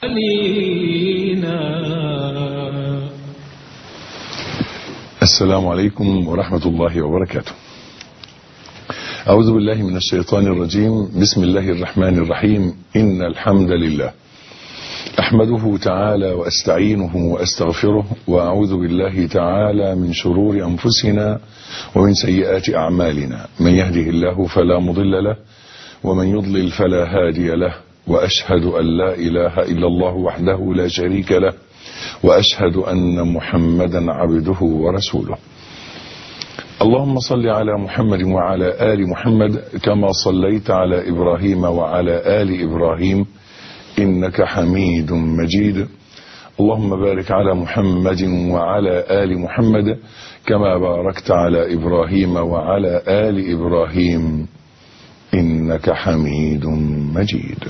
السلام عليكم ورحمة الله وبركاته. أعوذ بالله من الشيطان الرجيم. بسم الله الرحمن الرحيم. إن الحمد لله أحمده تعالى وأستعينه وأستغفره، وأعوذ بالله تعالى من شرور أنفسنا ومن سيئات أعمالنا. من يهده الله فلا مضل له، ومن يضلل فلا هادي له، وأشهد أن لا إله إلا الله وحده لا شريك له، وأشهد أن محمدا عبده ورسوله. اللهم صل على محمد وعلى آل محمد كما صليت على إبراهيم وعلى آل إبراهيم إنك حميد مجيد. اللهم بارك على محمد وعلى آل محمد كما باركت على إبراهيم وعلى آل إبراهيم إنك حميد مجيد.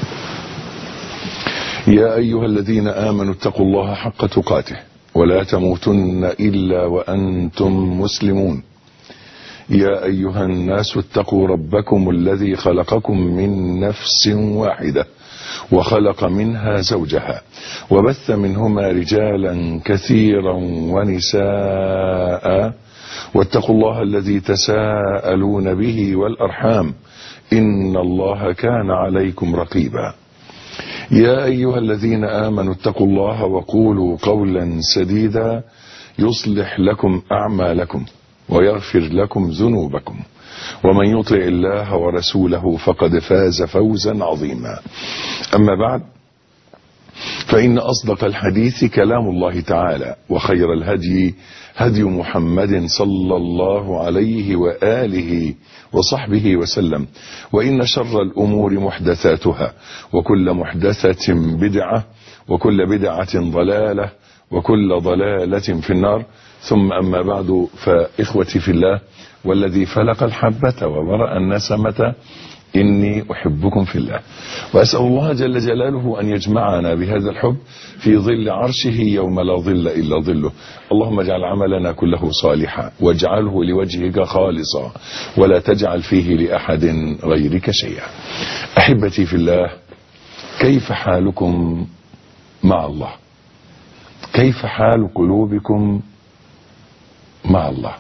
يا أيها الذين آمنوا اتقوا الله حق تقاته ولا تموتن إلا وأنتم مسلمون. يا أيها الناس اتقوا ربكم الذي خلقكم من نفس واحدة وخلق منها زوجها وبث منهما رجالا كثيرا ونساء، واتقوا الله الذي تساءلون به والأرحام إن الله كان عليكم رقيبا. يا أيها الذين آمنوا اتقوا الله وقولوا قولا سديدا يصلح لكم أعمالكم ويغفر لكم ذنوبكم، ومن يطع الله ورسوله فقد فاز فوزا عظيما. أما بعد، فإن أصدق الحديث كلام الله تعالى، وخير الهدي هدي محمد صلى الله عليه وآله وصحبه وسلم، وإن شر الأمور محدثاتها، وكل محدثة بدعة، وكل بدعة ضلالة، وكل ضلالة في النار. ثم أما بعد، فإخوتي في الله والذي فلق الحبة وبرأ النسمة، إني أحبكم في الله، وأسأل الله جل جلاله أن يجمعنا بهذا الحب في ظل عرشه يوم لا ظل إلا ظله. اللهم اجعل عملنا كله صالحا، واجعله لوجهك خالصا، ولا تجعل فيه لأحد غيرك شيئا. أحبتي في الله، كيف حالكم مع الله؟ كيف حال قلوبكم مع الله؟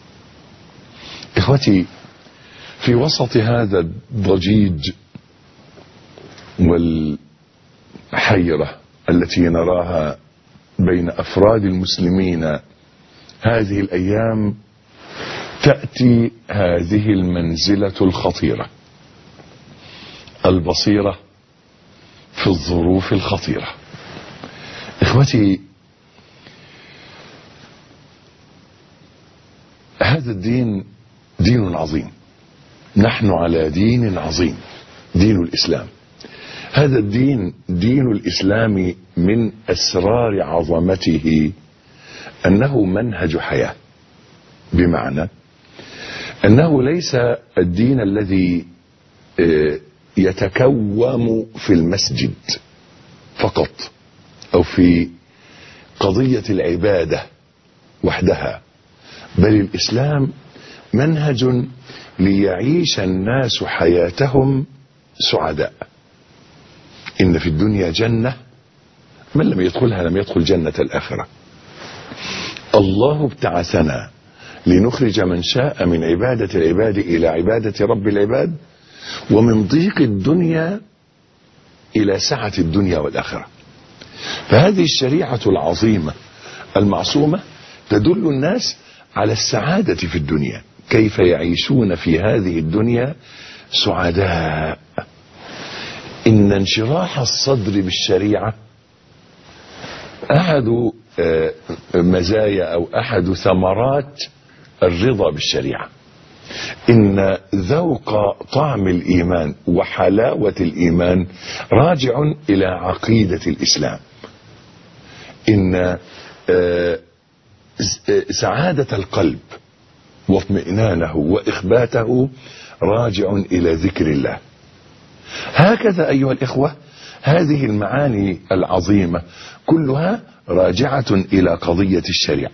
إخوتي، في وسط هذا الضجيج والحيرة التي نراها بين أفراد المسلمين هذه الأيام، تأتي هذه المنزلة الخطيرة، البصيرة في الظروف الخطيرة. إخوتي، هذا الدين دين عظيم، نحن على دين عظيم، دين الإسلام. هذا الدين، دين الإسلام، من أسرار عظمته أنه منهج حياة، بمعنى أنه ليس الدين الذي يتكوم في المسجد فقط أو في قضية العبادة وحدها، بل الإسلام منهج ليعيش الناس حياتهم سعداء. إن في الدنيا جنة، من لم يدخلها لم يدخل جنة الآخرة. الله ابتعثنا لنخرج من شاء من عبادة العباد إلى عبادة رب العباد، ومن ضيق الدنيا إلى سعة الدنيا والآخرة. فهذه الشريعة العظيمة المعصومة تدل الناس على السعادة في الدنيا، كيف يعيشون في هذه الدنيا سعداء. إن انشراح الصدر بالشريعة أحد مزايا أو أحد ثمرات الرضا بالشريعة. إن ذوق طعم الإيمان وحلاوة الإيمان راجع إلى عقيدة الإسلام. إن سعادة القلب واطمئنانه وإخباته راجع إلى ذكر الله. هكذا أيها الإخوة، هذه المعاني العظيمة كلها راجعة إلى قضية الشريعة.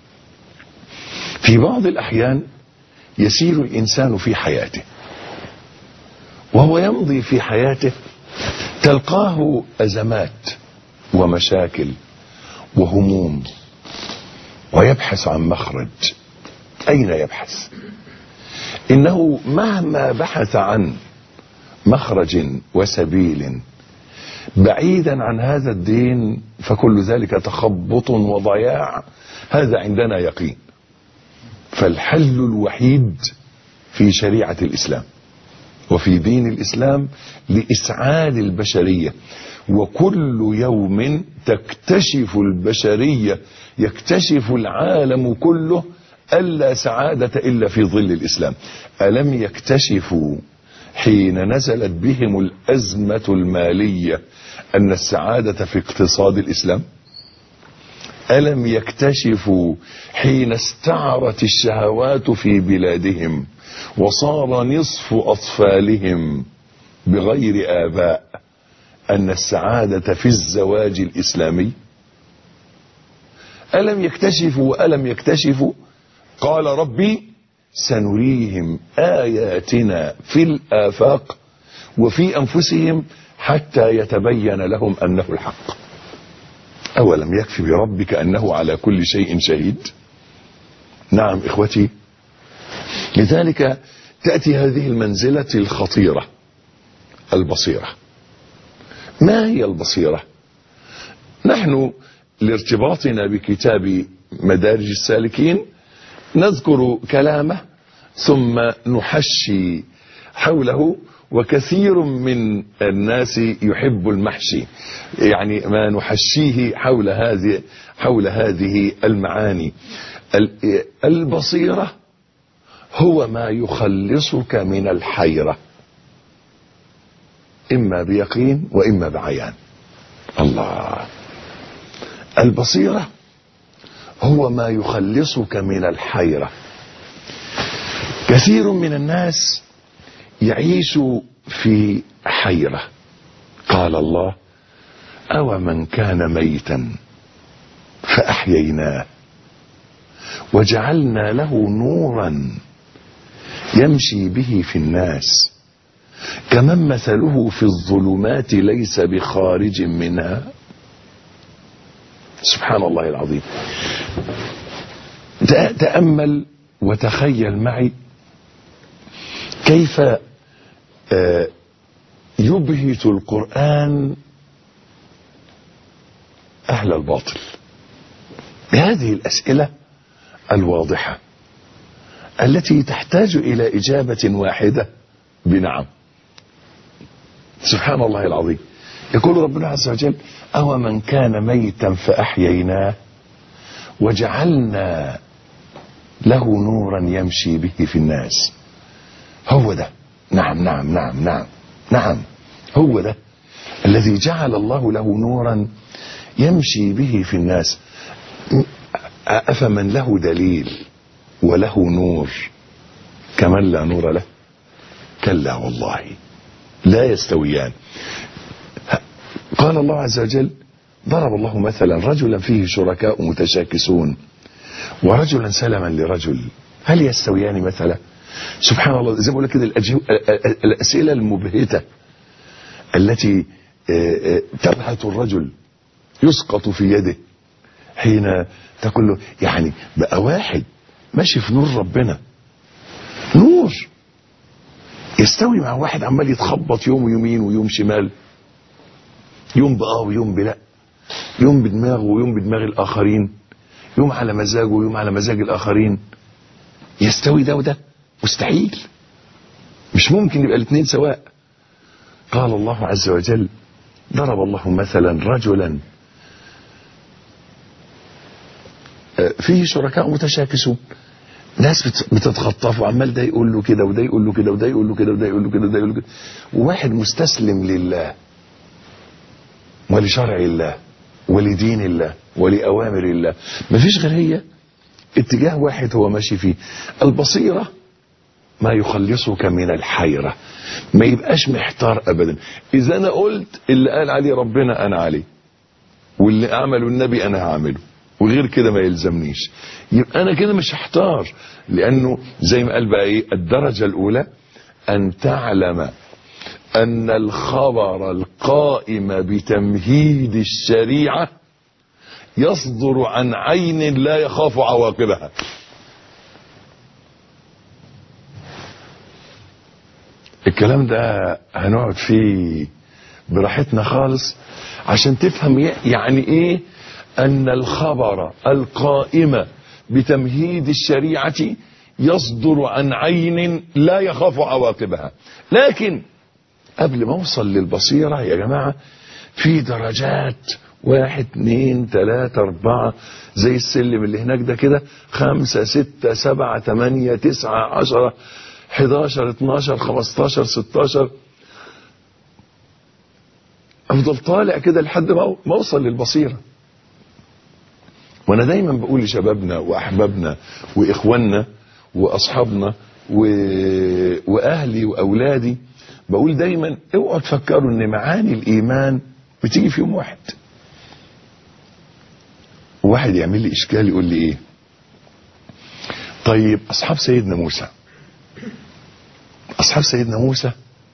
في بعض الأحيان يسير الإنسان في حياته وهو يمضي في حياته تلقاه أزمات ومشاكل وهموم ويبحث عن مخرج. أين يبحث؟ إنه مهما بحث عن مخرج وسبيل بعيدا عن هذا الدين فكل ذلك تخبط وضياع. هذا عندنا يقين. فالحل الوحيد في شريعة الإسلام وفي دين الإسلام لإسعاد البشرية، وكل يوم تكتشف البشرية، يكتشف العالم كله ألا سعادة إلا في ظل الإسلام. ألم يكتشفوا حين نزلت بهم الأزمة المالية أن السعادة في اقتصاد الإسلام؟ ألم يكتشفوا حين استعرت الشهوات في بلادهم وصار نصف أطفالهم بغير آباء أن السعادة في الزواج الإسلامي؟ ألم يكتشفوا وألم يكتشفوا؟ قال ربي سنريهم آياتنا في الآفاق وفي أنفسهم حتى يتبين لهم أنه الحق. أولم يكفي بربك أنه على كل شيء شهيد؟ نعم إخوتي، لذلك تأتي هذه المنزلة الخطيرة، البصيرة. ما هي البصيرة؟ نحن لارتباطنا بكتاب مدارج السالكين نذكر كلامه ثم نحشي حوله، وكثير من الناس يحب المحشي، يعني ما نحشيه حول هذه المعاني. البصيرة هو ما يخلصك من الحيرة، إما بيقين وإما بعيان. الله، البصيرة هو ما يخلصك من الحيرة. كثير من الناس يعيش في حيرة. قال الله: أو من كان ميتا فأحييناه وجعلنا له نورا يمشي به في الناس كمن مثله في الظلمات ليس بخارج منها. سبحان الله العظيم. تأمل وتخيل معي كيف يبهت القرآن أهل الباطل بهذه الأسئلة الواضحة التي تحتاج إلى إجابة واحدة بنعم. سبحان الله العظيم. يقول ربنا عز وجل: أو من كان ميتا فأحييناه وجعلنا له نورا يمشي به في الناس. هو ده. نعم نعم نعم نعم نعم، هو ده الذي جعل الله له نورا يمشي به في الناس. أفمن له دليل وله نور كمن لا نور له؟ كلا والله لا يستويان. قال الله عز وجل: ضرب الله مثلا رجلا فيه شركاء متشاكسون ورجلا سلما لرجل هل يستويان مثلا؟ سبحان الله. زي ما بقول لك كده، الأسئلة المبهتة التي تبهت الرجل يسقط في يده حين تقول له يعني بقى واحد ماشي في نور ربنا، نور، يستوي مع واحد عمال يتخبط يوم يمين ويوم شمال، يوم بآه ويوم بلا، يوم بدماغه ويوم بدماغ الآخرين، يوم على مزاجه ويوم على مزاج الآخرين. يستوي ده وده؟ مستحيل، مش ممكن يبقى الاثنين سواء. قال الله عز وجل: ضرب الله مثلا رجلا فيه شركاء متشاكسون، ناس بتتخطف وعمال ده يقول له كده وده يقول له كده وده يقول له كده وده يقول له كده وده يقول له كده، وواحد مستسلم لله ولشرع الله ولدين الله ولأوامر الله، مفيش غير هي اتجاه واحد هو ماشي فيه. البصيرة ما يخلصك من الحيرة، ما يبقاش محتار أبدا. إذا أنا قلت اللي قال عليه ربنا أنا عليه، واللي أعمله النبي أنا هعمله، وغير كده ما يلزمنيش، يبقى أنا كده مش هحتار. لأنه زي ما قال بقى إيه الدرجة الأولى؟ أن تعلم أن الخبر القائم بتمهيد الشريعة يصدر عن عين لا يخاف عواقبها. الكلام ده هنقعد فيه براحتنا خالص عشان تفهم يعني ايه أن الخبر القائم بتمهيد الشريعة يصدر عن عين لا يخاف عواقبها. لكن قبل ما اوصل للبصيرة يا جماعة في درجات 1 2 3 4 زي السلم اللي هناك ده كده 5 6 7 8 9 10 11 12 15 16 افضل طالع كده لحد ما اوصل للبصيرة. وانا دايما بقول لشبابنا واحبابنا واخواننا واصحابنا واهلي واولادي، بقول دايما اوعوا تفكروا ان معاني الايمان بتيجي في يوم واحد. واحد يعمل لي اشكال يقول لي ايه؟ طيب اصحاب سيدنا موسى، اصحاب سيدنا موسى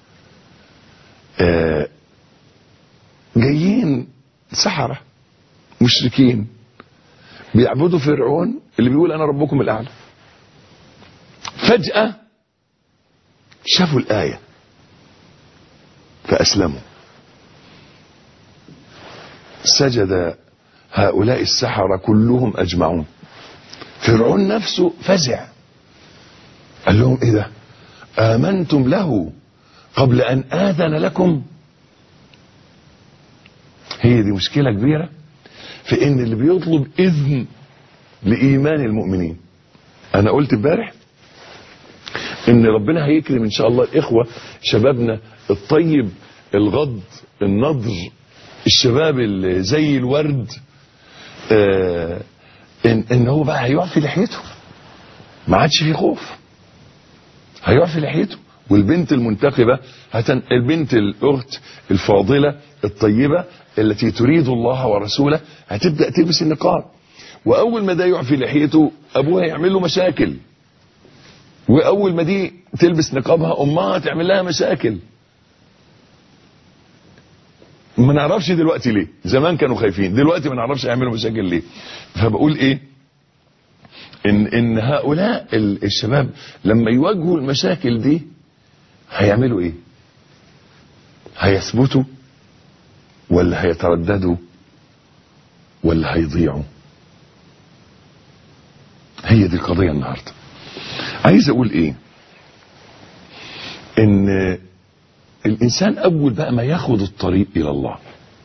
جايين سحرة مشركين بيعبدوا فرعون اللي بيقول انا ربكم الاعلى. فجأة شافوا الآية فأسلموا. سجد هؤلاء السحرة كلهم أجمعون. فرعون نفسه فزع، قال لهم ايه ده؟ آمنتم له قبل أن آذن لكم؟ هي دي مشكلة كبيرة في ان اللي بيطلب إذن لإيمان المؤمنين. أنا قلت امبارح ان ربنا هيكرم ان شاء الله الاخوة شبابنا الطيب الغض النضر، الشباب اللي زي الورد، ان هو بقى هيقف في لحيته، ما عادش فيه خوف، هيقف في لحيته. والبنت المنتقبة البنت الاخت الفاضلة الطيبة التي تريد الله ورسوله هتبدأ تلبس النقاب، واول ما ده يقف في لحيته ابوها يعمل له مشاكل، واول ما دي تلبس نقابها امها تعمل لها مشاكل. ما نعرفش دلوقتي ليه، زمان كانوا خايفين، دلوقتي ما نعرفش يعملوا مشاكل ليه. فبقول ايه؟ ان هؤلاء الشباب لما يواجهوا المشاكل دي هيعملوا ايه؟ هيثبتوا ولا هيترددوا ولا هيضيعوا؟ هي دي القضية النهاردة. عايز اقول ايه؟ ان الانسان اول بقى ما ياخد الطريق الى الله،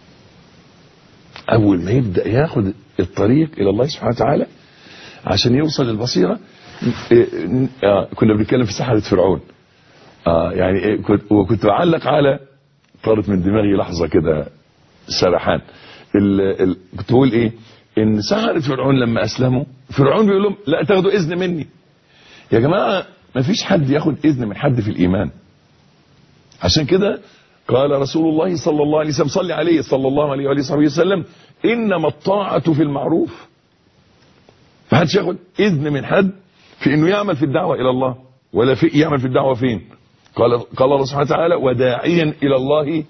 اول ما يبدأ ياخد الطريق الى الله سبحانه وتعالى عشان يوصل للبصيرة، كنا بنتكلم في سحرة فرعون، يعني وكنت بعلق على طارت من دماغي لحظة كده سرحان، كنت بقول ايه؟ ان سحرة فرعون لما اسلموا فرعون بيقول لهم لا تاخدوا اذن مني. يا جماعة ما فيش حد ياخد اذن من حد في الايمان. عشان كده قال رسول الله صلى الله عليه وسلم، صلي عليه صلى الله عليه وآله وصحبه وسلم، انما الطاعة في المعروف. ما حدش ياخد اذن من حد في انه يعمل في الدعوة الى الله، ولا في يعمل في الدعوة فين؟ قال الله سبحانه وتعالى وداعيا الى الله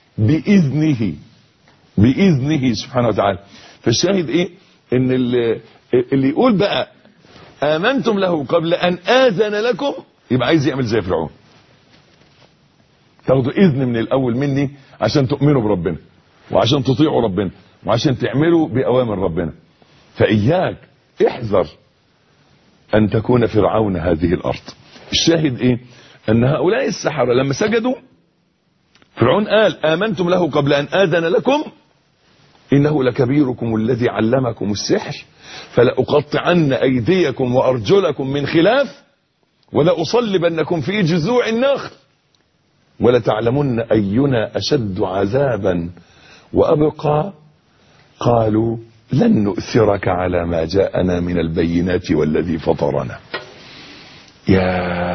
بإذنه سبحانه وتعالى. فالشاهد ايه؟ ان اللي يقول بقى آمنتم له قبل أن آذن لكم يبقى عايز يعمل زي فرعون. تاخدوا إذن من الأول مني عشان تؤمنوا بربنا وعشان تطيعوا ربنا وعشان تعملوا بأوامر ربنا. فإياك احذر أن تكون فرعون هذه الأرض. الشاهد إيه؟ أن هؤلاء السحرة لما سجدوا فرعون قال آمنتم له قبل أن آذن لكم إنه لكبيركم الذي علمكم السحر فلأقطعن أيديكم وأرجلكم من خلاف ولأصلبنكم في جذوع النخل ولتعلمن أينا أشد عذابا وأبقى قالوا لن نؤثرك على ما جاءنا من البينات والذي فطرنا. يا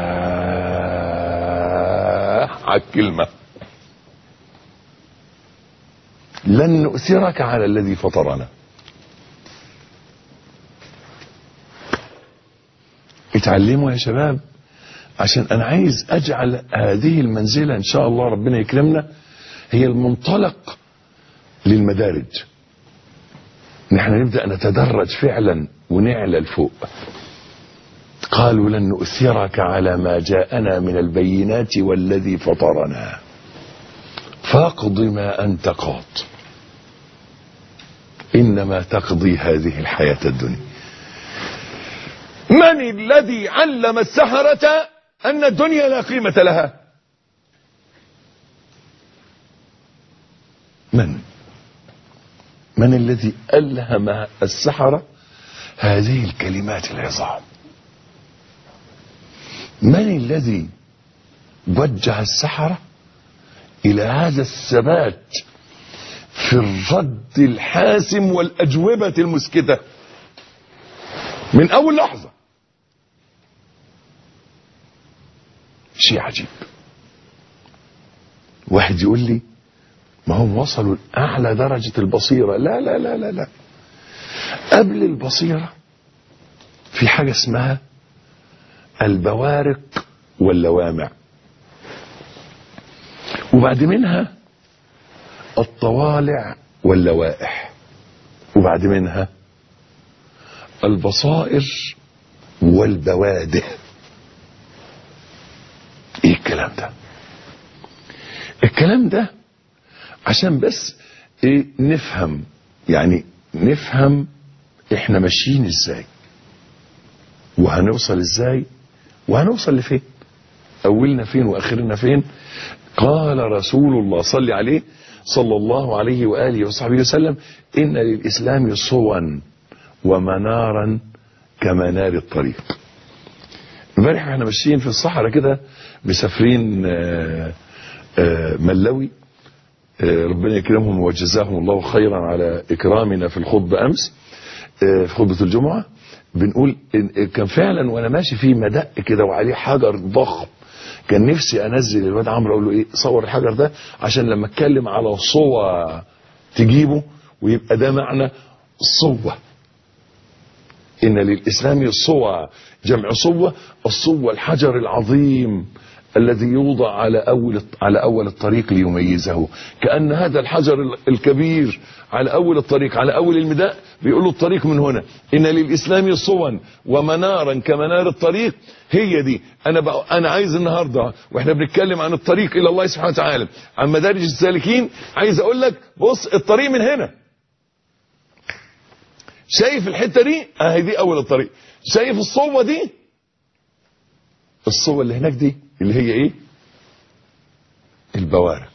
عالكلمة، لن نؤثرك على الذي فطرنا. اتعلموا يا شباب عشان انا عايز اجعل هذه المنزلة ان شاء الله ربنا يكرمنا هي المنطلق للمدارج. نحن نبدأ نتدرج فعلا ونعلى لفوق. قالوا لن نؤثرك على ما جاءنا من البينات والذي فطرنا فاقض ما أنت قاض إنما تقضي هذه الحياة الدنيا. من الذي علم السحرة أن الدنيا لا قيمة لها؟ من الذي ألهم السحرة هذه الكلمات العظام؟ من الذي وجه السحرة إلى هذا الثبات في الرد الحاسم والأجوبة المسكتة من أول لحظة؟ شيء عجيب. واحد يقول لي ما هم وصلوا لأعلى درجة البصيرة. لا لا لا لا لا، قبل البصيرة في حاجة اسمها البوارق واللوامع، وبعد منها الطوالع واللوائح، وبعد منها البصائر والبوادئ. ايه الكلام ده؟ الكلام ده عشان بس ايه نفهم، يعني نفهم احنا ماشيين ازاي وهنوصل ازاي وهنوصل لفين، اولنا فين واخرنا فين. قال رسول الله صلى عليه صلى الله عليه وآله وصحبه وسلم إن للإسلام صوا ومنارا كمنار الطريق. امبارح احنا ماشيين في الصحراء كده مسافرين ملوي، ربنا يكرمهم وجزاهم الله خيرا على إكرامنا في الخطبة أمس في خطبة الجمعة. بنقول كان فعلا وانا ماشي في مدق كده وعليه حجر ضخم، كان نفسي انزل الواد عمرو اقول له ايه صور الحجر ده عشان لما اتكلم على صوة تجيبه ويبقى ده معنى الصوة. ان للاسلام صوة، جمع صوة، الصوة الحجر العظيم الذي يوضع على اول الطريق ليميزه. كأن هذا الحجر الكبير على اول الطريق، على اول المداء، بيقول له الطريق من هنا. ان للاسلام صوا ومنارا كمنار الطريق. هي دي انا عايز النهارده واحنا بنتكلم عن الطريق الى الله سبحانه وتعالى، عن مدارج السالكين، عايز اقول لك بص الطريق من هنا. شايف الحته دي؟ اهي دي اول الطريق. شايف الصوة دي؟ الصوة اللي هناك دي اللي هي ايه؟ البوارق.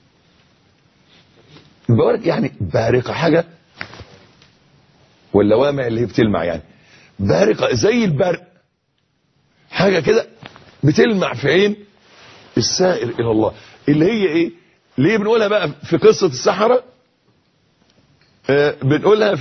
البوارق يعني بارقة حاجة، واللوامع اللي هي بتلمع، يعني بارقة زي البرق، حاجة كده بتلمع في عين السائر الى الله. اللي هي ايه؟ ليه بنقولها بقى في قصة السحرة؟ بنقولها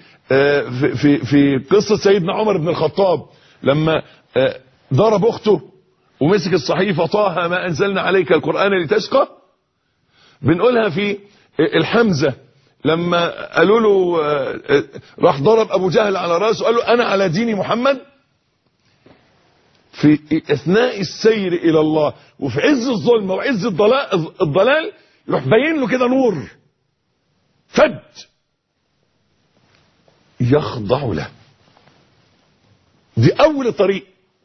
في قصة سيدنا عمر بن الخطاب لما ضرب اخته ومسك الصحيفة طه ما انزلنا عليك القرآن لتشقى. بنقولها في الحمزة لما قالوا له راح ضرب ابو جهل على راسه قال له انا على دين محمد. في اثناء السير الى الله وفي عز الظلمة وعز الضلال يروح باين له كده نور فج يخضع له. دي اول الطريق.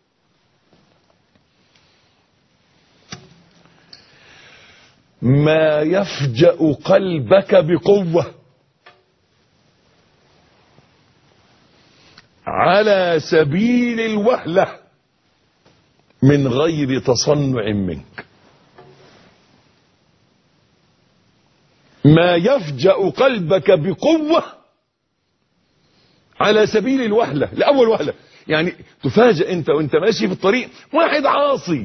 ما يفجأ قلبك بقوة على سبيل الوهلة من غير تصنع منك. ما يفجأ قلبك بقوة على سبيل الوهلة، لأول وهلة. يعني تفاجأ انت وانت ماشي في الطريق واحد عاصي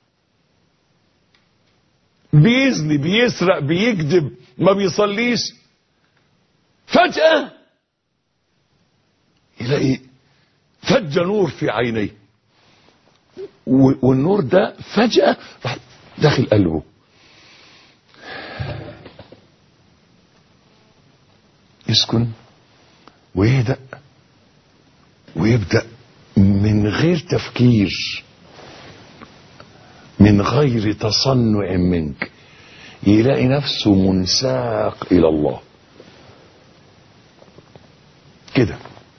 بيزني بيسرق بيكذب ما بيصليش، فجأة يلاقي فج نور في عينيه، والنور ده فجأة راح داخل قلبه. يسكن ويهدأ ويبدأ من غير تفكير من غير تصنع منك يلاقي نفسه منساق إلى الله كده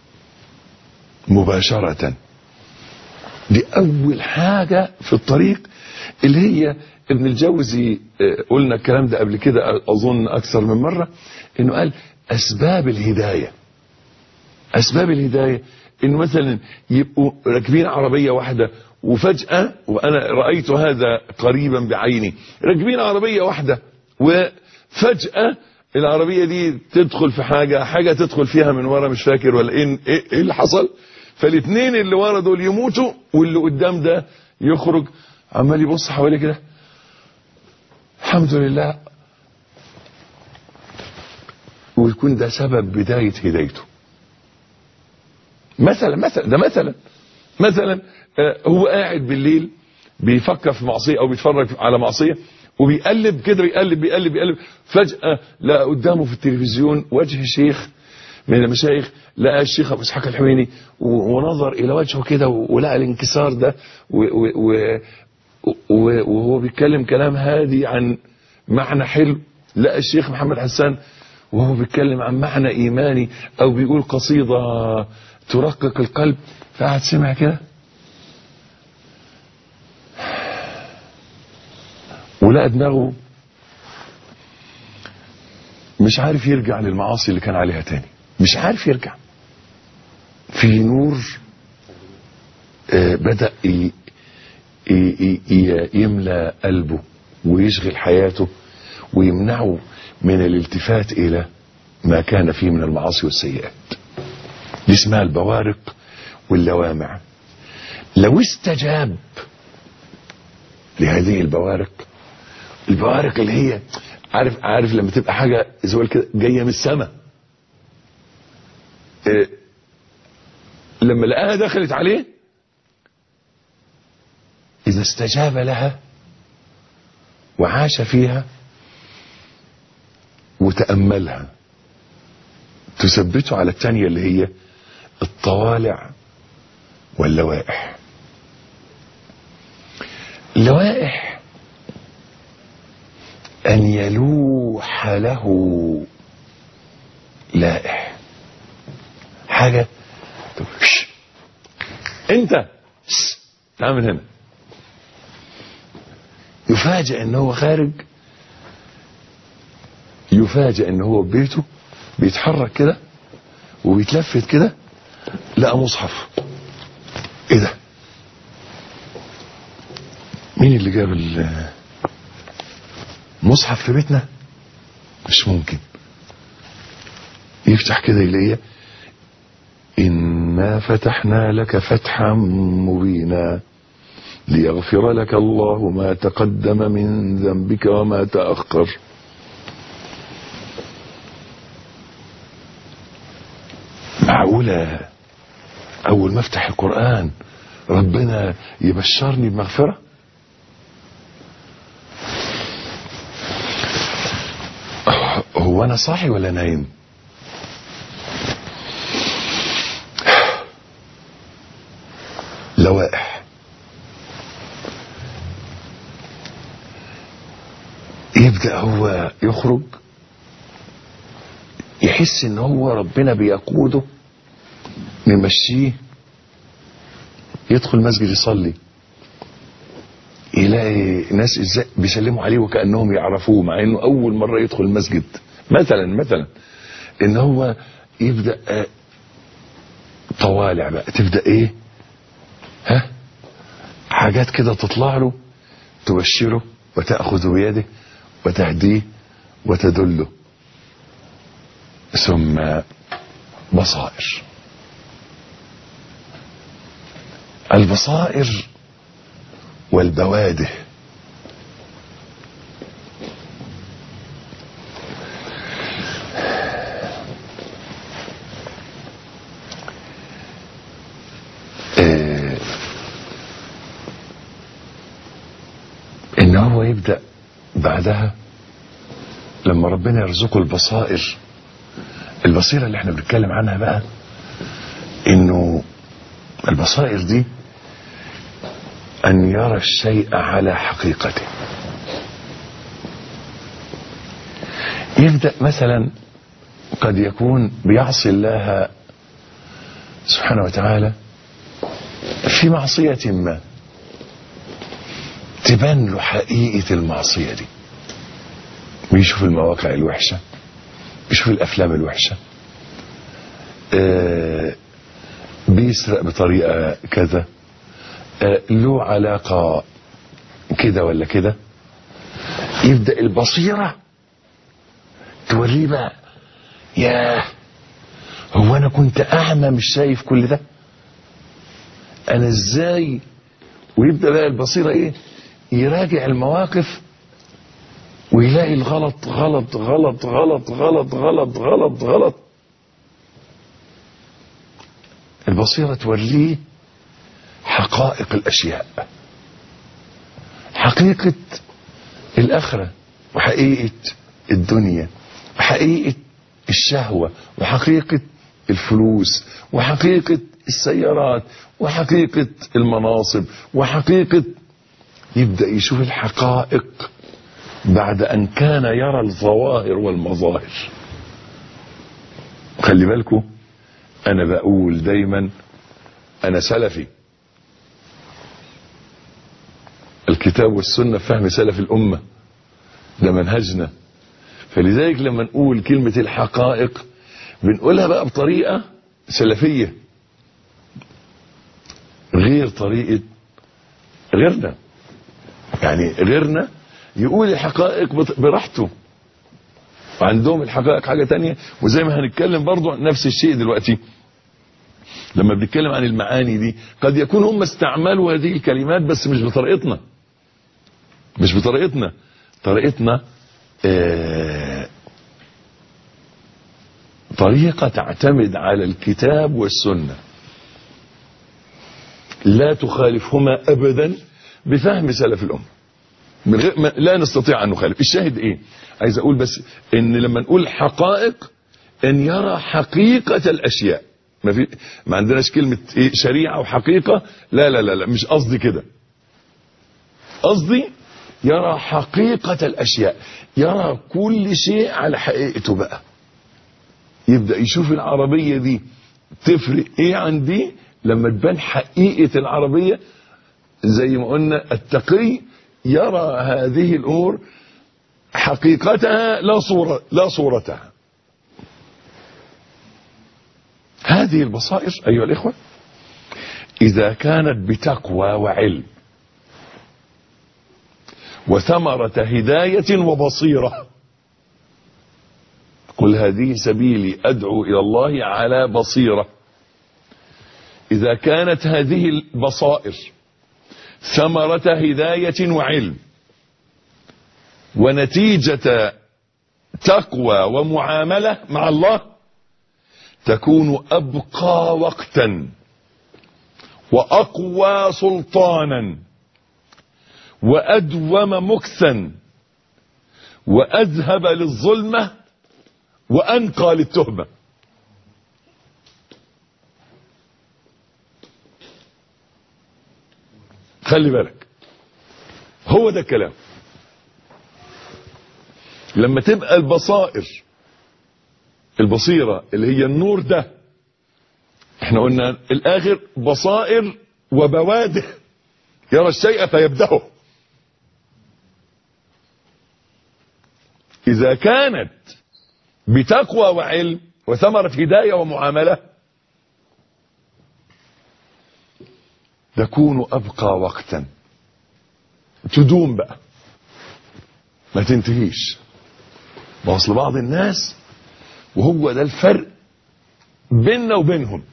مباشرة. دي أول حاجة في الطريق اللي هي ابن الجوزي، قلنا الكلام ده قبل كده أظن أكثر من مرة، إنه قال أسباب الهداية. أسباب الهداية إنه مثلا يبقوا راكبين عربية واحدة وفجأة، وأنا رأيت هذا قريبا بعيني، راكبين عربية واحدة وفجأة العربية دي تدخل في حاجة تدخل فيها من ورا، مش فاكر ولا إيه اللي حصل، فالاثنين اللي ورا دول يموتوا واللي قدام ده يخرج عمال يبص حواليه كده، الحمد لله، ويكون ده سبب بداية هدايته. مثلا هو قاعد بالليل بيفكر في معصية او بيتفرج على معصية وبيقلب كده، بيقلب فجأة لقى قدامه في التلفزيون وجه شيخ من المشايخ، لقى الشيخ ابو اسحاق الحويني ونظر الى وجهه كده ولقى الانكسار ده وهو بيتكلم كلام هادي عن معنى حلو، لقى الشيخ محمد حسان وهو بيتكلم عن معنى ايماني او بيقول قصيدة ترقق القلب، فقعد سمع كده ولقى دماغه مش عارف يرجع للمعاصي اللي كان عليها تاني، مش عارف يرجع. في نور بدأ يملى قلبه ويشغل حياته ويمنعه من الالتفات إلى ما كان فيه من المعاصي والسيئات. دي اسمها البوارق واللوامع. لو استجاب لهذه البوارق اللي هي عارف لما تبقى حاجة زي كده جاية من السماء، لما لقاها دخلت عليه، إذا استجاب لها وعاش فيها وتأملها تثبته على الثانية اللي هي الطوالع واللوائح. اللوائح أن يلوح له لائح، حاجة انت تعمل هنا، يفاجئ ان هو خارج، يفاجئ ان هو ببيته بيتحرك كده وبيتلفت كده، لقى مصحف. ايه ده؟ مين اللي جاب المصحف في بيتنا؟ مش ممكن. يفتح كده يلاقيه إنا فتحنا لك فتحا مبينا ليغفر لك الله ما تقدم من ذنبك وما تأخر. معقولة أول ما افتح القرآن ربنا يبشرني بمغفرة؟ هو أنا صاحي ولا نايم؟ لوائح. يبدأ هو يخرج يحس ان هو ربنا بيقوده ممشيه، يدخل مسجد يصلي يلاقي ناس ازاي بيسلموا عليه وكأنهم يعرفوه مع انه اول مرة يدخل المسجد مثلا ان هو يبدأ طوالع بقى، تبدأ ايه حاجات كده تطلع له تبشره وتأخذ بيده وتهديه وتدله. ثم بصائر. البصائر والبواده. ان هو يبدأ بعدها لما ربنا يرزقه البصائر، البصيرة اللي احنا بنتكلم عنها بقى، انه البصائر دي أن يرى الشيء على حقيقته. يبدأ مثلا قد يكون بيعصي الله سبحانه وتعالى في معصية ما، تبان له حقيقة المعصية دي، بيشوف المواقع الوحشة، بيشوف الأفلام الوحشة، بيسرق بطريقة كذا، له علاقة كده ولا كده. يبدأ البصيرة توريه بقى، ياه هو أنا كنت أعمى مش شايف كل ده، أنا إزاي؟ ويبدأ بقى البصيرة إيه؟ يراجع المواقف ويلاقي الغلط غلط غلط غلط غلط غلط غلط غلط. البصيرة توريه حقائق الأشياء، حقيقة الآخرة وحقيقة الدنيا وحقيقة الشهوة وحقيقة الفلوس وحقيقة السيارات وحقيقة المناصب وحقيقة. يبدأ يشوف الحقائق بعد أن كان يرى الظواهر والمظاهر. خلي بالكم، أنا بقول دايما أنا سلفي، الكتاب والسنة فهم سلف الأمة، ده منهجنا. فلذلك لما نقول كلمة الحقائق بنقولها بقى بطريقة سلفية غير طريقة غيرنا. يعني غيرنا يقول الحقائق براحته، وعندهم الحقائق حاجة تانية. وزي ما هنتكلم برضو نفس الشيء دلوقتي لما بنتكلم عن المعاني دي، قد يكون هم استعملوا هذه الكلمات بس مش بطريقتنا، مش بطريقتنا. طريقتنا طريقة تعتمد على الكتاب والسنة، لا تخالفهما أبدا بفهم سلف الأمة، من غير لا نستطيع أن نخالف. الشاهد إيه؟ عايز أقول بس إن لما نقول حقائق أن يرى حقيقة الأشياء. ما عندناش كلمة إيه شريعة وحقيقة، لا لا لا لا، مش قصدي كده. قصدي يرى حقيقة الأشياء، يرى كل شيء على حقيقته بقى. يبدأ يشوف العربية دي تفرق إيه عن دي لما تبان حقيقة العربية. زي ما قلنا التقي يرى هذه الأمور حقيقتها لا صورتها. هذه البصائر أيها الإخوة إذا كانت بتقوى وعلم وثمرة هداية وبصيرة، قل هذه سبيلي أدعو إلى الله على بصيرة. إذا كانت هذه البصائر ثمرة هداية وعلم ونتيجة تقوى ومعاملة مع الله، تكون أبقى وقتا وأقوى سلطانا وأدوم مكثا وأذهب للظلمة وأنقى للتهمة. خلي بالك، هو ده الكلام. لما تبقى البصيرة اللي هي النور ده، احنا قلنا الآخر بصائر وبواده، يرى الشيء فيبدأه. إذا كانت بتقوى وعلم وثمرة هداية ومعاملة، تكون أبقى وقتا، تدوم بقى ما تنتهيش. وصل بعض الناس، وهو ده الفرق بيننا وبينهم،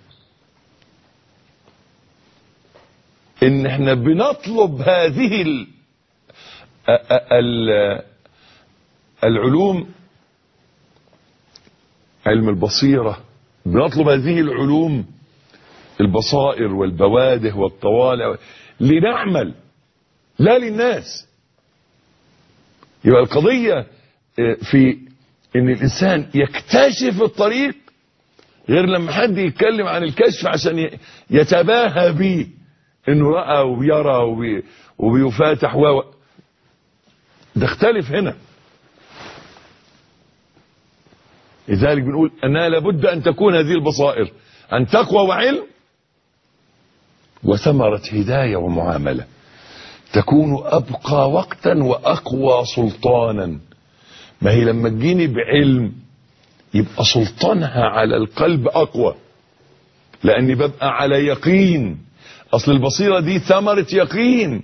ان احنا بنطلب هذه العلوم، علم البصيرة، بنطلب هذه العلوم البصائر والبواده والطوالع لنعمل لا للناس. يبقى القضية في ان الانسان يكتشف الطريق، غير لما حد يتكلم عن الكشف عشان يتباهى به انه رأى وبيرى وبيفاتح ده اختلف هنا. لذلك بنقول انها لابد ان تكون هذه البصائر عن تقوى وعلم وثمرة هداية ومعاملة، تكون ابقى وقتا واقوى سلطانا. ما هي لما تجيني بعلم يبقى سلطانها على القلب اقوى، لاني ببقى على يقين. اصل البصيرة دي ثمرة يقين.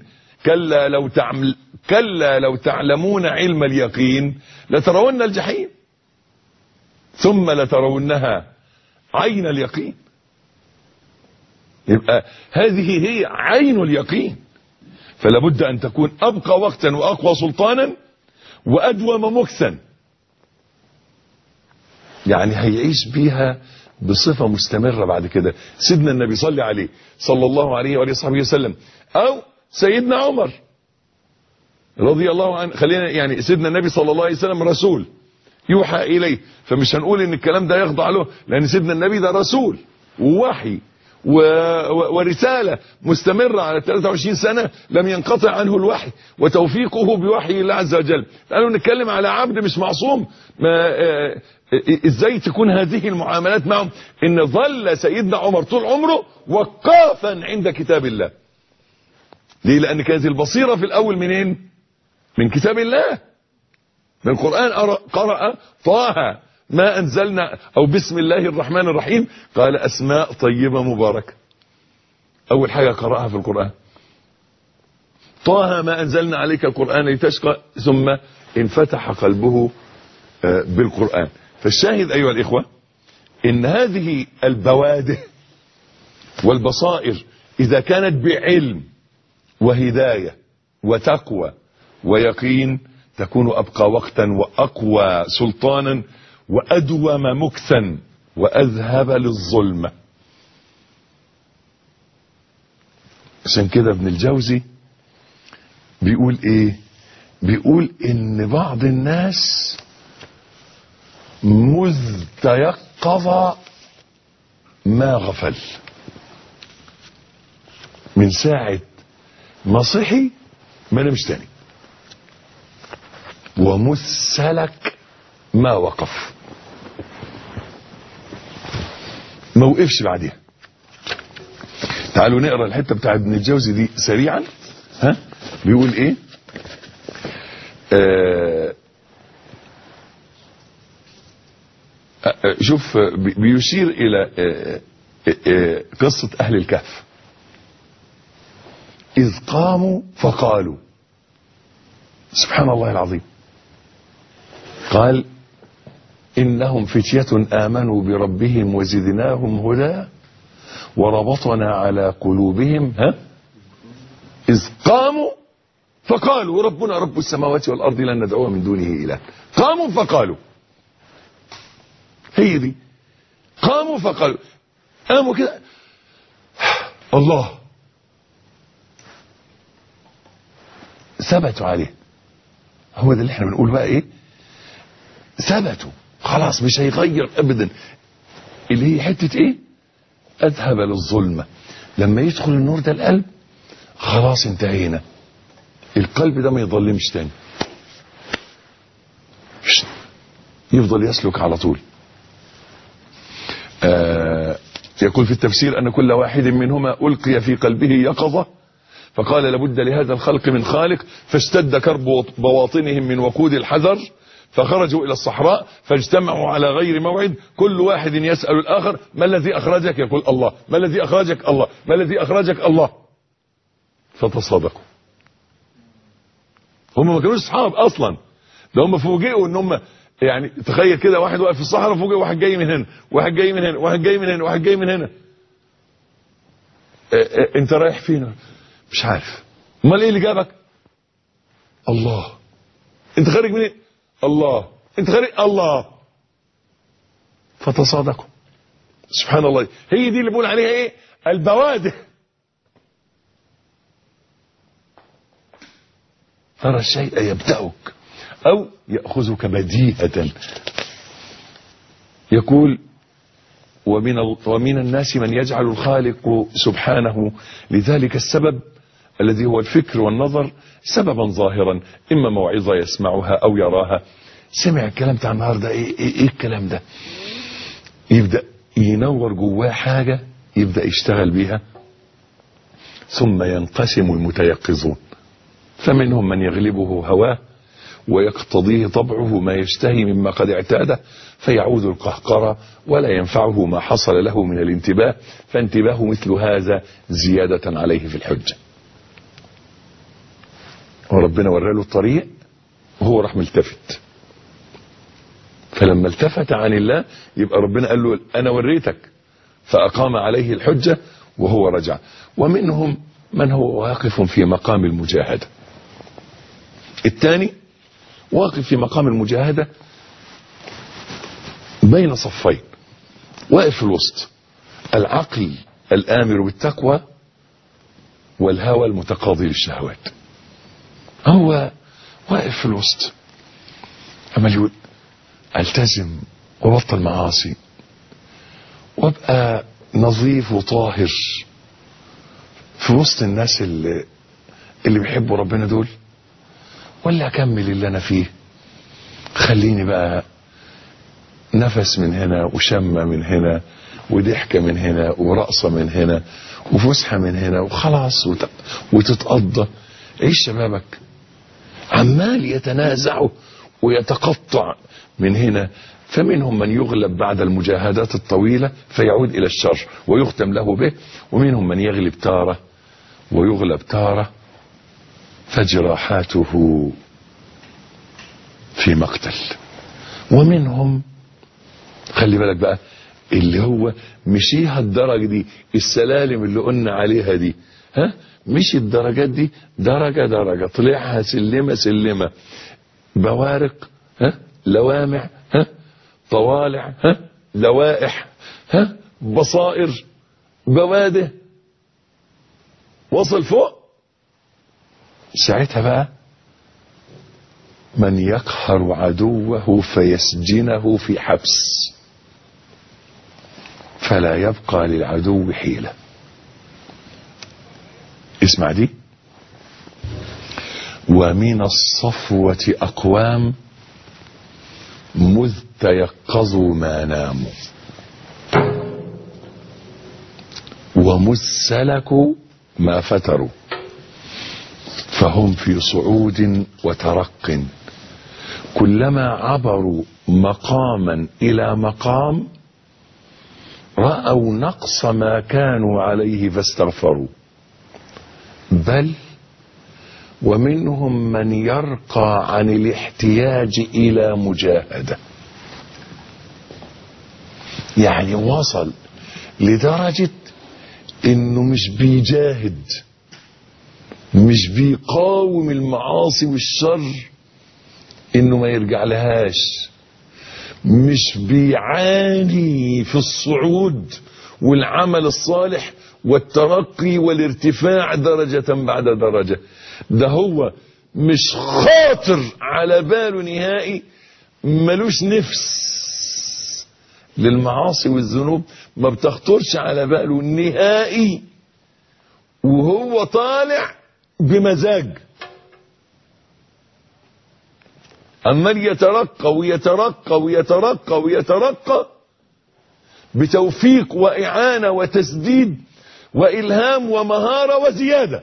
كلا لو تعلمون علم اليقين لترون الجحيم ثم لترونها عين اليقين. يبقى هذه هي عين اليقين. فلا بد ان تكون ابقى وقتا واقوى سلطانا وادوم مكثا، يعني هيعيش بيها بصفة مستمرة بعد كده. سيدنا النبي صلى عليه صلى الله عليه وآله وصحبه وسلم، او سيدنا عمر رضي الله عنه. خلينا يعني سيدنا النبي صلى الله عليه وسلم رسول يوحى اليه، فمش هنقول ان الكلام ده يخضع له، لان سيدنا النبي ده رسول ووحي ورسالة مستمرة على 23 سنة لم ينقطع عنه الوحي وتوفيقه بوحي الله عز وجل. قالوا نتكلم على عبد مش معصوم، ازاي تكون هذه المعاملات معهم؟ ان ظل سيدنا عمر طول عمره وقافا عند كتاب الله. ليه؟ لان كانت البصيرة في الاول منين؟ من كتاب الله، من القرآن. قرأ طه ما أنزلنا، أو بسم الله الرحمن الرحيم، قال أسماء طيبة مباركة. أول حاجة قرأها في القرآن طه ما أنزلنا عليك القرآن لتشقى، ثم انفتح قلبه بالقرآن. فالشاهد أيها الإخوة إن هذه البوادئ والبصائر إذا كانت بعلم وهداية وتقوى ويقين تكون أبقى وقتا وأقوى سلطانا وأدوم مكثا وأذهب للظلمة. عشان كده ابن الجوزي بيقول ايه؟ بيقول ان بعض الناس مذ تيقظ ما غفل، من ساعة ما صحي ما نمش تاني، ومذ سلك ما وقف، ما وقفش بعدها. تعالوا نقرأ الحتة بتاع ابن الجوزي دي سريعا. ها بيقول ايه؟ شوف بيشير الى قصة اهل الكهف. اذ قاموا فقالوا، سبحان الله العظيم، قال إنهم فتية آمنوا بربهم وزدناهم هدى وربطنا على قلوبهم. إذ قاموا فقالوا ربنا رب السماوات والأرض لن ندعو من دونه إله. قاموا فقالوا، هي دي، قاموا فقالوا، قاموا كده الله، ثبتوا عليه. هو ده اللي احنا بنقول بقى ايه؟ ثبتوا خلاص، مش هيغير ابدا. اللي هي حتة ايه؟ اذهب للظلمة. لما يدخل النور ده القلب خلاص انتهينا، القلب ده ما يظلمش تاني، يفضل يسلك على طول. يقول في التفسير ان كل واحد منهما القي في قلبه يقظة، فقال لابد لهذا الخلق من خالق، فاشتد كرب بواطنهم من وقود الحذر، فخرجوا الى الصحراء فاجتمعوا على غير موعد، كل واحد يسأل الاخر ما الذي اخرجك؟ يقول الله. ما الذي اخرجك؟ الله. ما الذي اخرجك؟ الله. فتصادقوا. هم ما كانوش اصحاب اصلا، ده هم فوجئوا ان هم، يعني تخيل كده واحد واقف في الصحراء فوجئ واحد جاي من هنا، واحد جاي من هنا، واحد جاي من هنا، واحد جاي من هنا. انت رايح فين؟ مش عارف. امال ايه اللي جابك؟ الله. انت خارج منين؟ الله. انت خارج؟ الله. فتصادقوا. سبحان الله. هي دي اللي بقول عليها ايه؟ البوادئ. ترى الشيء يبدأك او يأخذك بديهة. يقول ومن الناس من يجعل الخالق سبحانه لذلك السبب الذي هو الفكر والنظر سببا ظاهرا، إما موعظة يسمعها أو يراها. سمع الكلام بتاع النهارده، إيه الكلام ده؟ يبدأ ينور جواه حاجة يبدأ يشتغل بيها. ثم ينقسم المتيقظون، فمنهم من يغلبه هواه ويقتضيه طبعه ما يشتهي مما قد اعتاده، فيعود القهقرة ولا ينفعه ما حصل له من الانتباه، فانتباه مثل هذا زيادة عليه في الحجة. وربنا وراله الطريق وهو راح ملتفت، فلما التفت عن الله يبقى ربنا قال له أنا وريتك، فأقام عليه الحجة وهو رجع. ومنهم من هو واقف في مقام المجاهدة. الثاني واقف في مقام المجاهدة بين صفين، واقف في الوسط، العقل الآمر بالتقوى والهوى المتقاضي للشهوات. هو واقف في الوسط، عمال يقول التزم وبطل معاصي وابقى نظيف وطاهر في وسط الناس اللي بيحبوا ربنا دول، ولا اكمل اللي انا فيه؟ خليني بقى نفس من هنا وشمة من هنا وضحكة من هنا ورقصة من هنا وفسحة من هنا وخلاص وتتقضى. عيش شبابك. عمال يتنازعوا ويتقطع من هنا. فمنهم من يغلب بعد المجاهدات الطويلة فيعود إلى الشر ويختم له به، ومنهم من يغلب تارة ويغلب تارة فجراحاته في مقتل. ومنهم خلي بالك بقى اللي هو مشيها الدرجة دي، السلالم اللي قلنا عليها دي، مش الدرجات دي درجة درجة، طلعها سلمة سلمة، بوارق، لوامع، طوالع، لوائح، بصائر، بواده، وصل فوق. ساعتها بقى من يقهر عدوه فيسجنه في حبس فلا يبقى للعدو حيلة. اسمع دي: ومن الصفوة أقوام مذ تيقظوا ما ناموا ومذ سلكوا ما فتروا، فهم في صعود وترق، كلما عبروا مقاما إلى مقام رأوا نقص ما كانوا عليه فاستغفروا، بل ومنهم من يرقى عن الاحتياج إلى مجاهدة. يعني وصل لدرجة انه مش بيجاهد، مش بيقاوم المعاصي والشر انه ما يرجع لهاش، مش بيعاني في الصعود والعمل الصالح والترقي والارتفاع درجة بعد درجة. ده هو مش خاطر على باله نهائي، ملوش نفس للمعاصي والذنوب، ما بتخطرش على باله نهائي، وهو طالع بمزاج، عمال يترقى ويترقى ويترقى ويترقى بتوفيق وإعانة وتسديد وإلهام ومهارة وزيادة.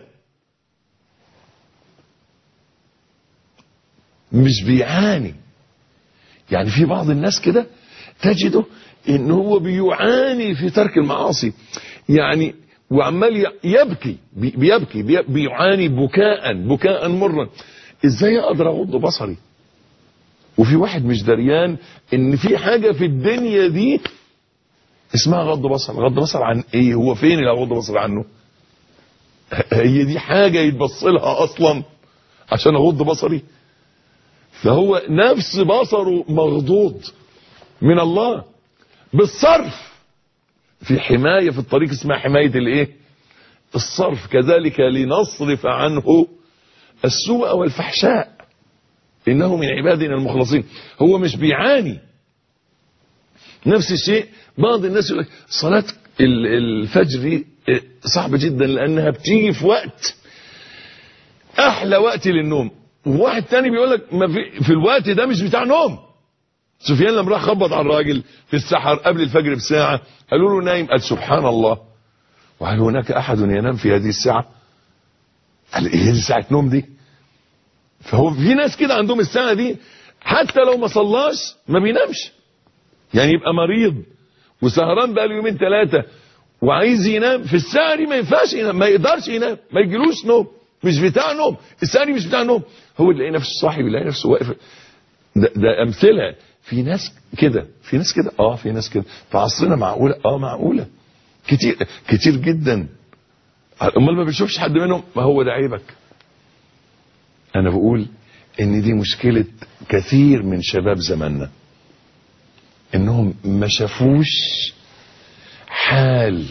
مش بيعاني. يعني في بعض الناس كده تجده ان هو بيعاني في ترك المعاصي، يعني وعمال بيبكي بيعاني بكاء مرا. ازاي اقدر اغض بصري؟ وفي واحد مش دريان ان في حاجة في الدنيا دي اسمها غض بصر. غض بصر عن ايه؟ هو فين اللي اغض بصر عنه؟ هي دي حاجة يتبص لها اصلا عشان اغض بصري؟ فهو نفس بصره مغضوض من الله بالصرف في حماية في الطريق اسمها حماية الايه؟ الصرف. كذلك لنصرف عنه السوء والفحشاء انه من عبادنا المخلصين. هو مش بيعاني، نفس الشيء بعض الناس يقول لك صلاة الفجر صعبة جدا لأنها بتيجي في وقت أحلى وقت للنوم، وواحد تاني بيقول لك ما في الوقت ده مش بتاع نوم. سفيان لما راح خبط على الراجل في السحر قبل الفجر بساعة قالوا له نايم، قال سبحان الله وهل هناك أحد ينام في هذه الساعة؟ قال ايه دي ساعة نوم دي؟ فهو في ناس كده عندهم الساعة دي حتى لو ما صلاش ما بينامش، يعني يبقى مريض وسهران بقى له يومين ثلاثة وعايز ينام في الساعة دي ما ينفعش ينام، ما يقدرش ينام، ما يجيلوش نوم، مش بتاع نوم، الساعة دي مش بتاع نوم. هو اللي يلاقي نفسه صاحي ويلاقي نفسه واقف. ده أمثلة. في ناس كده، في ناس كده، في ناس كده في عصرنا. معقولة؟ معقولة كتير كتير جدا. امال ما بنشوفش حد منهم؟ ما هو ده عيبك. انا بقول ان دي مشكلة كثير من شباب زماننا، انهم ما شافوش حال،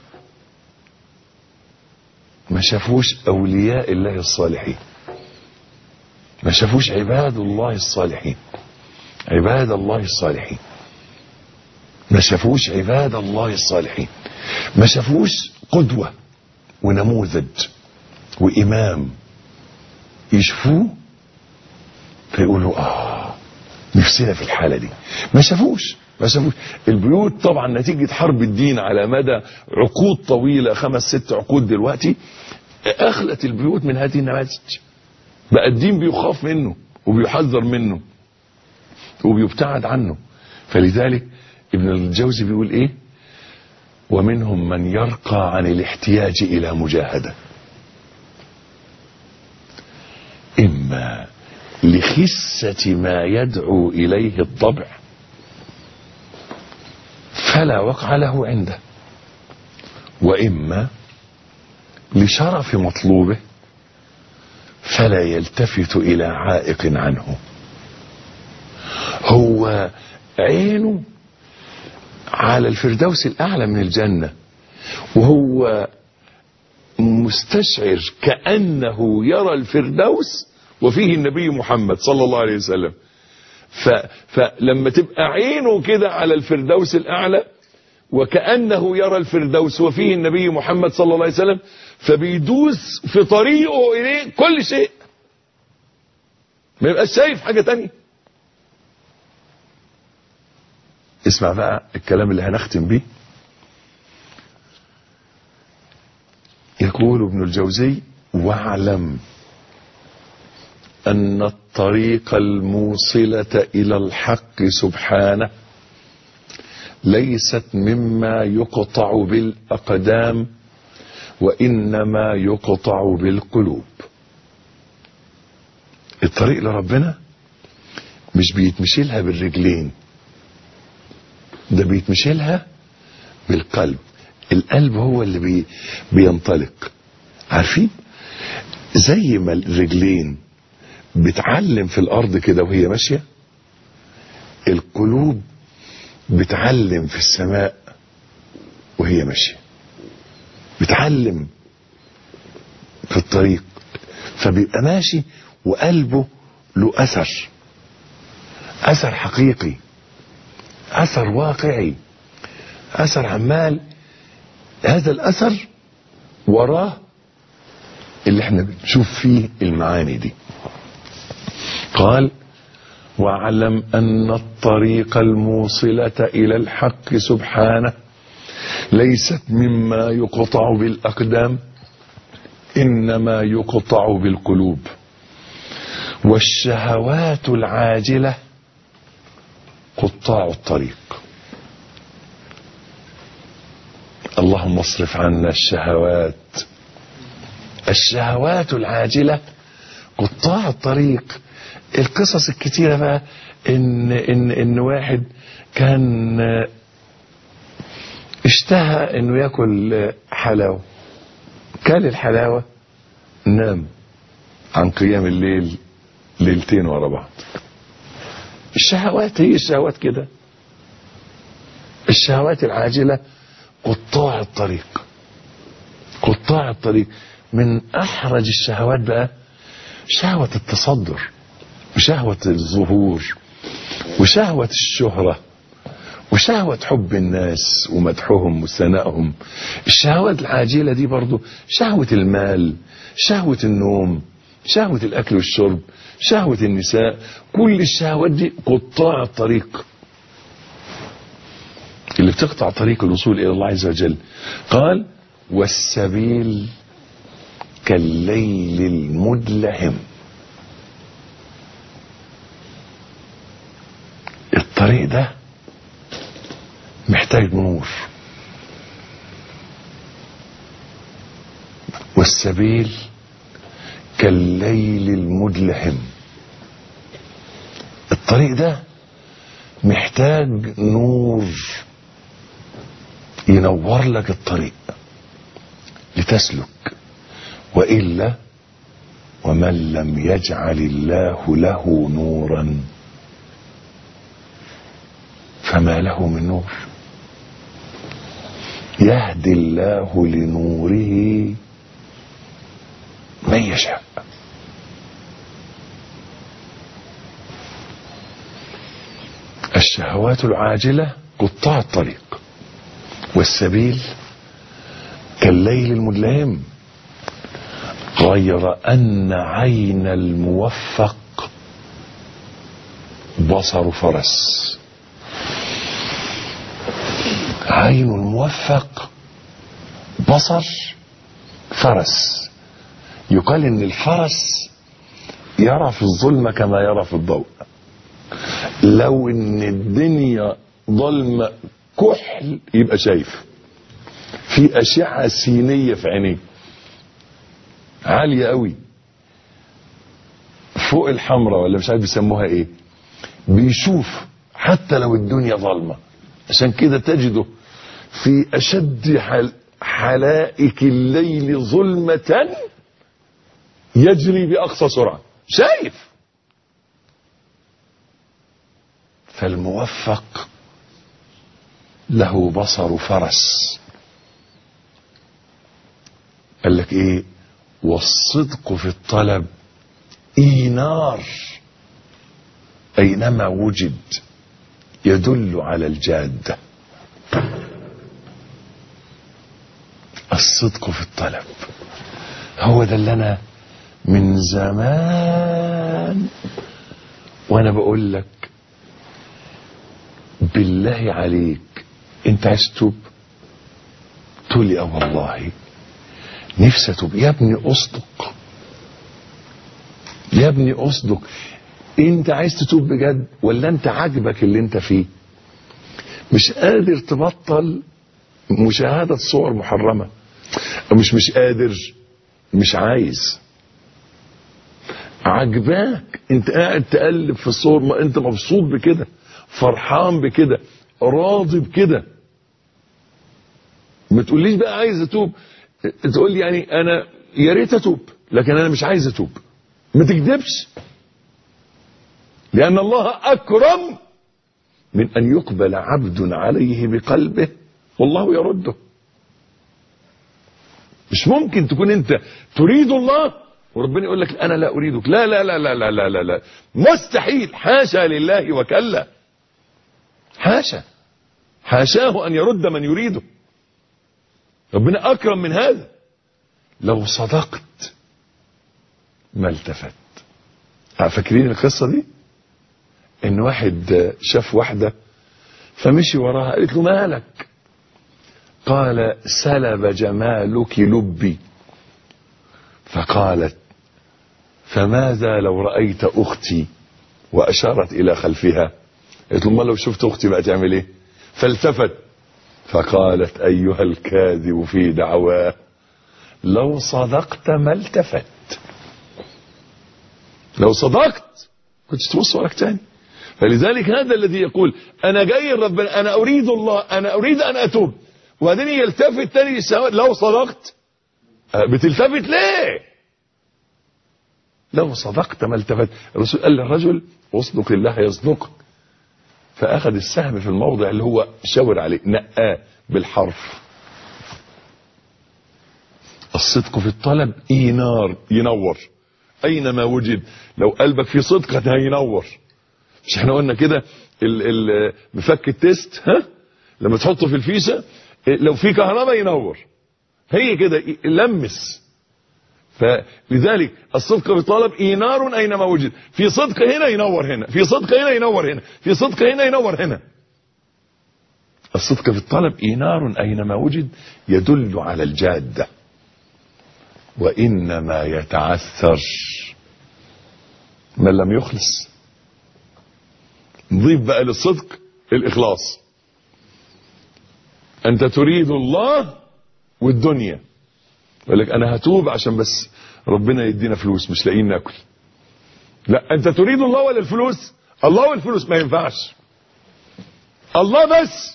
ما شافوش اولياء الله الصالحين، ما شافوش عباد الله الصالحين، عباد الله الصالحين، ما شافوش عباد الله الصالحين، ما شافوش قدوة ونموذج وإمام يشوفوه فيقولوا نفسنا في الحالة دي. ما شافوش البيوت طبعا نتيجة حرب الدين على مدى عقود طويلة، 5-6 عقود دلوقتي، أخلت البيوت من هذه النماذج. بقى الدين بيخاف منه وبيحذر منه وبيبتعد عنه. فلذلك ابن الجوزي بيقول ايه؟ ومنهم من يرقى عن الاحتياج الى مجاهدة، اما لخسة ما يدعو اليه الطبع فلا وقع له عنده، واما لشرف مطلوبه فلا يلتفت الى عائق عنه. هو عينه على الفردوس الأعلى من الجنة، وهو مستشعر كأنه يرى الفردوس وفيه النبي محمد صلى الله عليه وسلم. فلما تبقى عينه كده على الفردوس الأعلى وكأنه يرى الفردوس وفيه النبي محمد صلى الله عليه وسلم، فبيدوس في طريقه إليه كل شيء، ما يبقاش شايف حاجة تانية. اسمع بقى الكلام اللي هنختم بيه. يقول ابن الجوزي: واعلم أن الطريق الموصلة إلى الحق سبحانه ليست مما يقطع بالأقدام، وإنما يقطع بالقلوب. الطريق لربنا مش بيتمشيلها بالرجلين، ده بيتمشيلها بالقلب. القلب هو اللي بينطلق. عارفين زي ما الرجلين بتعلم في الأرض كده وهي ماشية، القلوب بتعلم في السماء وهي ماشية، بتعلم في الطريق، فبيبقى ماشي وقلبه له أثر، أثر حقيقي، أثر واقعي، أثر عمال. هذا الأثر وراه اللي احنا بنشوف فيه المعاني دي. قال: واعلم أن الطريق الموصلة إلى الحق سبحانه ليست مما يقطع بالأقدام، إنما يقطع بالقلوب، والشهوات العاجلة قطاع الطريق. اللهم اصرف عنا الشهوات العاجلة قطاع الطريق. القصص الكتيرة بقى ان واحد كان اشتهى انه ياكل حلاوة، كل الحلاوة نام عن قيام الليل ليلتين ورا بعض. الشهوات هي الشهوات كده، الشهوات العاجلة قطاع الطريق، قطاع الطريق. من احرج الشهوات بقى شهوة التصدر، وشهوة الظهور، وشهوة الشهرة، وشهوة حب الناس ومدحهم وثنائهم. الشهوات العاجلة دي برضو شهوة المال، شهوة النوم، شهوة الأكل والشرب، شهوة النساء، كل الشهوات دي قطاع الطريق اللي بتقطع طريق الوصول إلى الله عز وجل. قال والسبيل كالليل المدلهم. الطريق ده محتاج نور. والسبيل كالليل المدلهم. الطريق ده محتاج نور ينور لك الطريق لتسلك، وإلا ومن لم يجعل الله له نورا فما له من نور. يهدي الله لنوره من يشاء. الشهوات العاجلة قطاع الطريق، والسبيل كالليل المظلم، غير أن عين الموفق بصر فرس. عين الموفق بصر فرس. يقال ان الفرس يرى في الظلمة كما يرى في الضوء. لو ان الدنيا ظلمة كحل يبقى شايف، في أشعة سينية في عينيه عالية قوي فوق الحمراء ولا مش عارف بيسموها ايه، بيشوف حتى لو الدنيا ظلمة. عشان كده تجده في أشد حلائك الليل ظلمة يجري بأقصى سرعة، شايف. فالموفق له بصر فرس. قال لك ايه؟ والصدق في الطلب إينار، أينما وجد يدل على الجادة. الصدق في الطلب هو ده اللي أنا من زمان وأنا بقول لك بالله عليك أنت عايز تتوب؟ تقول لي اه والله نفسي أتوب. يا ابني أصدق، يا ابني أصدق. أنت عايز تتوب بجد ولا أنت عاجبك اللي أنت فيه؟ مش قادر تبطل مشاهدة صور محرمة، مش قادر، مش عايز، عجباك. انت قاعد تقلب في الصور، ما انت مبسوط بكده، فرحان بكده، راضي بكده. ما تقوليش بقى عايز اتوب، تقول لي يعني انا يا ريت اتوب لكن انا مش عايز اتوب. ما تكذبش، لان الله اكرم من ان يقبل عبد عليه بقلبه والله يرده. مش ممكن تكون انت تريد الله وربنا يقول لك انا لا اريدك. لا لا لا لا لا لا لا, لا. مستحيل، حاشا لله وكلا، حاشا، حاشاه ان يرد من يريده. ربنا اكرم من هذا. لو صدقت ما التفت. فاكرين القصة دي؟ ان واحد شاف واحدة فمشي وراها، قالت له مالك؟ قال سلب جمالك لبي. فقالت فماذا لو رأيت أختي؟ وأشارت إلى خلفها. قالت له ما لو شفت أختي بقى تعمل إيه؟ فالتفت فقالت أيها الكاذب في دعواه لو صدقت ما التفت. لو صدقت كنت تبص وراك تاني. فلذلك هذا الذي يقول أنا جاي ربنا، أنا أريد الله، أنا أريد أن أتوب، وبعدين يلتفت تاني للسماء. لو صدقت، بتلتفت ليه؟ لو صدقت ما التفت. الرسول قال للرجل اصدق الله يصدقك، فأخذ السهم في الموضع اللي هو شاور عليه، نقاه بالحرف. الصدق في الطلب إينار، ينور أينما وجد. لو قلبك في صدق هينور. مش احنا قلنا كده مفك التيست، ها، لما تحطه في الفيشه لو في كهرباء ينور، هي كده لمس. فلذلك الصدق بالطلب إينار أينما وجد. في صدق هنا ينور هنا، في صدق هنا ينور هنا، في صدق هنا ينور هنا. الصدق في الطلب إينار أينما وجد يدل على الجادة. وإنما يتعثر من لم يخلص. نضيف بقى للصدق الإخلاص. أنت تريد الله والدنيا، يقول لك أنا هتوب عشان بس ربنا يدينا فلوس، مش لاقيين ناكل. لا، أنت تريد الله ولا الفلوس؟ الله والفلوس ما ينفعش، الله بس.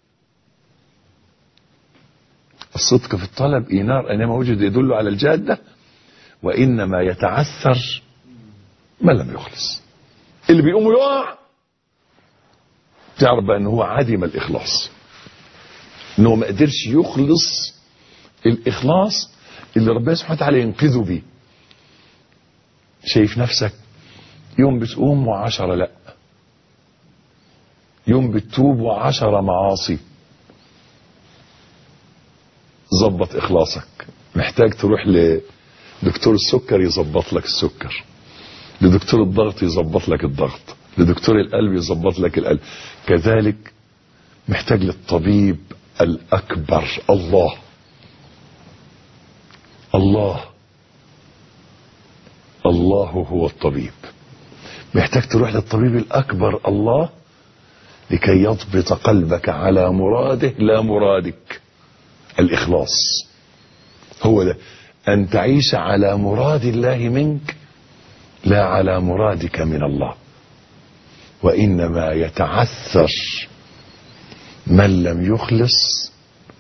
الصدق في الطلب إينار أينما وجد يدل على الجادة. وإنما يتعثر من لم يخلص. اللي بيقوم يقع تعرف بقى أنه هو عدم الإخلاص، أنه ما قدرش يخلص الإخلاص اللي ربنا سبحانه وتعالى ينقذه بيه. شايف نفسك يوم بتقوم و10 لا، يوم بتتوب و10 معاصي. ظبط إخلاصك. محتاج تروح لدكتور السكر يظبط لك السكر، لدكتور الضغط يظبط لك الضغط، لدكتور القلب يظبط لك القلب. كذلك محتاج للطبيب الأكبر، الله. الله هو الطبيب. محتاج تروح للطبيب الأكبر الله لكي يضبط قلبك على مراده لا مرادك. الإخلاص هو ده، أن تعيش على مراد الله منك لا على مرادك من الله. وإنما يتعثر من لم يخلص،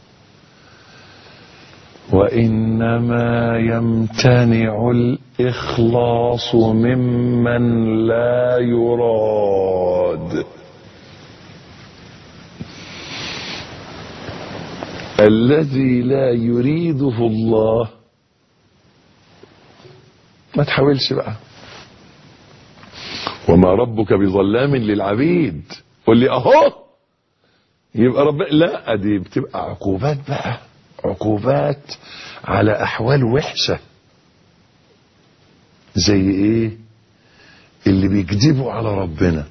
وإنما يمتنع الإخلاص ممن لا يراد. الذي لا يريده الله ما تحاولش بقى. وما ربك بظلام للعبيد. قل لي اهو يبقى ربنا، لا، دي بتبقى عقوبات بقى، عقوبات على احوال وحشة. زي ايه؟ اللي بيكذبوا على ربنا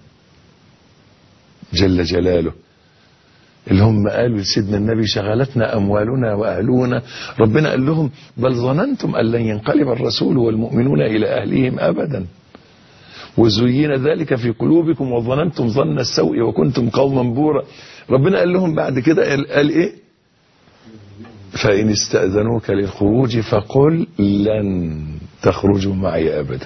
جل جلاله، اللي هم قالوا لسيدنا النبي شغلتنا أموالنا وأهلنا. ربنا قال لهم بل ظننتم أن لن ينقلب الرسول والمؤمنون إلى أهلهم أبدا وزين ذلك في قلوبكم وظننتم ظن السوء وكنتم قوما بورا. ربنا قال لهم بعد كده قال إيه؟ فإن استأذنوك للخروج فقل لن تخرجوا معي أبدا.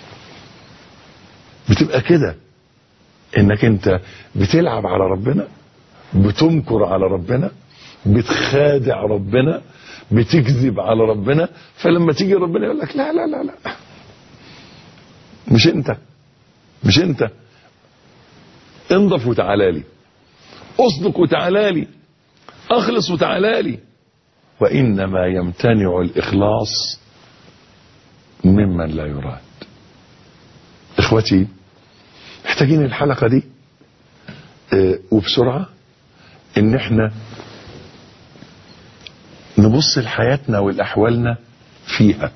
بتبقى كده إنك أنت بتلعب على ربنا، بتمكر على ربنا، بتخادع ربنا، بتكذب على ربنا. فلما تيجي ربنا يقول لك لا لا لا لا، مش انت انضف وتعالى لي، اصدق وتعالى لي، اخلص وتعالى لي. وانما يمتنع الاخلاص ممن لا يراد. اخوتي محتاجين الحلقة دي وبسرعة ان احنا نبص لحياتنا والاحوالنا فيها.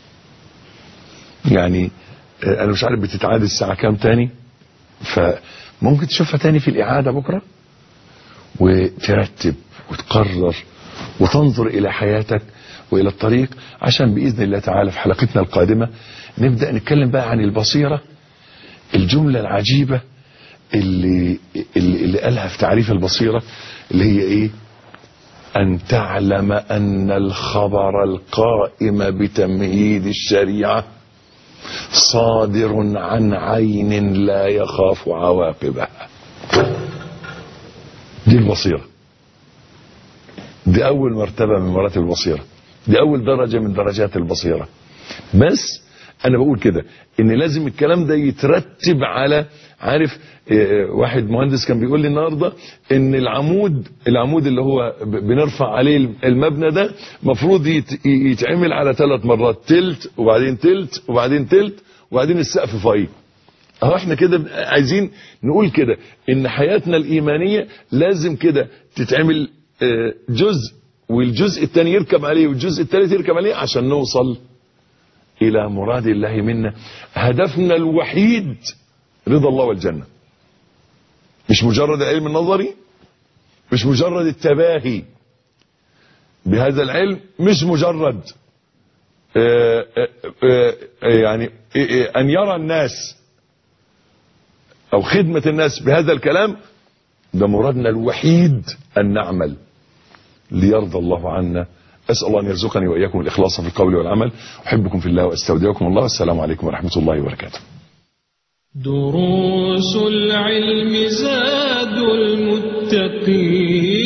يعني انا مش عارف بتتعاد الساعة كام تاني، فممكن تشوفها تاني في الاعادة بكرة وترتب وتقرر وتنظر الى حياتك والى الطريق، عشان باذن الله تعالى في حلقتنا القادمة نبدأ نتكلم بقى عن البصيرة. الجملة العجيبة اللي قالها في تعريف البصيرة اللي هي ايه؟ ان تعلم ان الخبر القائم بتمهيد الشريعة صادر عن عين لا يخاف عواقبها. دي البصيرة، دي اول مرتبة من مراتب البصيرة، دي اول درجة من درجات البصيرة. بس انا بقول كده ان لازم الكلام ده يترتب على، عارف، واحد مهندس كان بيقول لي النهارده ان العمود اللي هو بنرفع عليه المبنى ده مفروض يتعمل على 3 مرات، تلت وبعدين تلت وبعدين تلت وبعدين السقف فوقيه. اهو احنا كده عايزين نقول كده ان حياتنا الايمانيه لازم كده تتعمل جزء، والجزء الثاني يركب عليه، والجزء الثالث يركب عليه، عشان نوصل الى مراد الله منا. هدفنا الوحيد رضا الله والجنه، مش مجرد العلم النظري، مش مجرد التباهي بهذا العلم، مش مجرد يعني ان يرى الناس او خدمة الناس بهذا الكلام. ده مرادنا الوحيد، ان نعمل ليرضى الله عنا. اسال الله ان يرزقني واياكم الاخلاص في القول والعمل. احبكم في الله واستودعكم الله، والسلام عليكم ورحمة الله وبركاته. دروس العلم زاد المتقين.